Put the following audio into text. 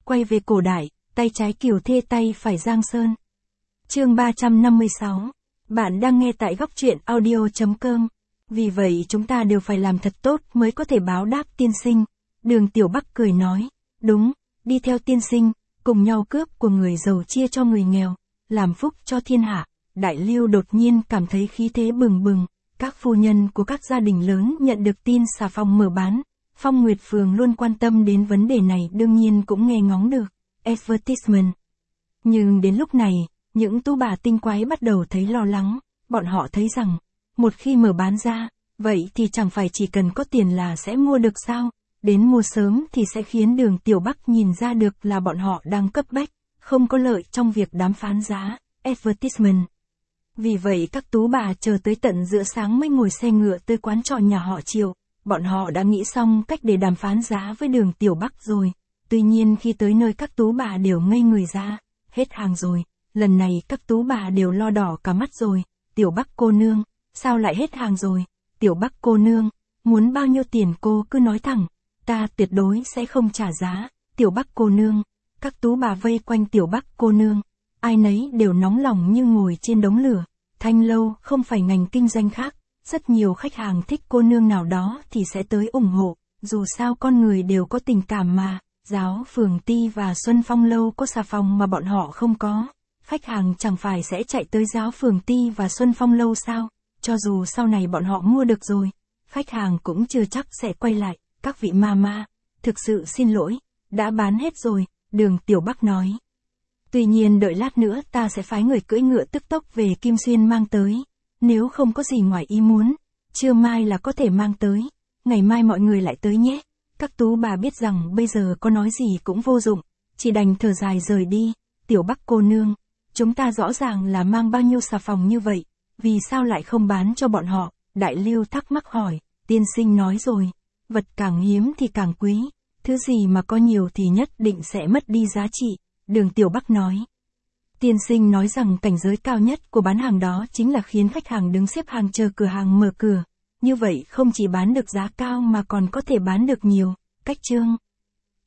quay về cổ đại, tay trái Kiều Thê tay phải Giang Sơn. Chương 356. Bạn đang nghe tại góc truyện audio.com. Vì vậy chúng ta đều phải làm thật tốt mới có thể báo đáp tiên sinh. Đường Tiểu Bắc cười nói, đúng, đi theo tiên sinh, cùng nhau cướp của người giàu chia cho người nghèo, làm phúc cho thiên hạ. Đại Lưu đột nhiên cảm thấy khí thế bừng bừng, các phu nhân của các gia đình lớn nhận được tin xà phòng mở bán. Phong Nguyệt Phường luôn quan tâm đến vấn đề này, đương nhiên cũng nghe ngóng được advertisement. Nhưng đến lúc này, những tú bà tinh quái bắt đầu thấy lo lắng, bọn họ thấy rằng, một khi mở bán ra, vậy thì chẳng phải chỉ cần có tiền là sẽ mua được sao, đến mua sớm thì sẽ khiến Đường Tiểu Bắc nhìn ra được là bọn họ đang cấp bách, không có lợi trong việc đàm phán giá, advertisement. Vì vậy các tú bà chờ tới tận giữa sáng mới ngồi xe ngựa tới quán trọ nhà họ Triệu, bọn họ đã nghĩ xong cách để đàm phán giá với Đường Tiểu Bắc rồi, tuy nhiên khi tới nơi các tú bà đều ngây người ra, hết hàng rồi, lần này các tú bà đều lo đỏ cả mắt rồi, Tiểu Bắc cô nương, sao lại hết hàng rồi, Tiểu Bắc cô nương, muốn bao nhiêu tiền cô cứ nói thẳng, ta tuyệt đối sẽ không trả giá, Tiểu Bắc cô nương, các tú bà vây quanh Tiểu Bắc cô nương, ai nấy đều nóng lòng như ngồi trên đống lửa, Thanh Lâu không phải ngành kinh doanh khác, rất nhiều khách hàng thích cô nương nào đó thì sẽ tới ủng hộ, dù sao con người đều có tình cảm mà, Giáo Phường Ti và Xuân Phong Lâu có xà phòng mà bọn họ không có, khách hàng chẳng phải sẽ chạy tới Giáo Phường Ti và Xuân Phong Lâu sao, cho dù sau này bọn họ mua được rồi, khách hàng cũng chưa chắc sẽ quay lại, các vị mama, thực sự xin lỗi, đã bán hết rồi, Đường Tiểu Bắc nói. Tuy nhiên đợi lát nữa ta sẽ phái người cưỡi ngựa tức tốc về Kim Xuyên mang tới, nếu không có gì ngoài ý muốn, trưa mai là có thể mang tới, ngày mai mọi người lại tới nhé. Các tú bà biết rằng bây giờ có nói gì cũng vô dụng, chỉ đành thở dài rời đi, Tiểu Bắc cô nương, chúng ta rõ ràng là mang bao nhiêu xà phòng như vậy, vì sao lại không bán cho bọn họ, Đại Lưu thắc mắc hỏi, tiên sinh nói rồi, vật càng hiếm thì càng quý, thứ gì mà có nhiều thì nhất định sẽ mất đi giá trị, Đường Tiểu Bắc nói. Tiên sinh nói rằng cảnh giới cao nhất của bán hàng đó chính là khiến khách hàng đứng xếp hàng chờ cửa hàng mở cửa, như vậy không chỉ bán được giá cao mà còn có thể bán được nhiều, cách chương.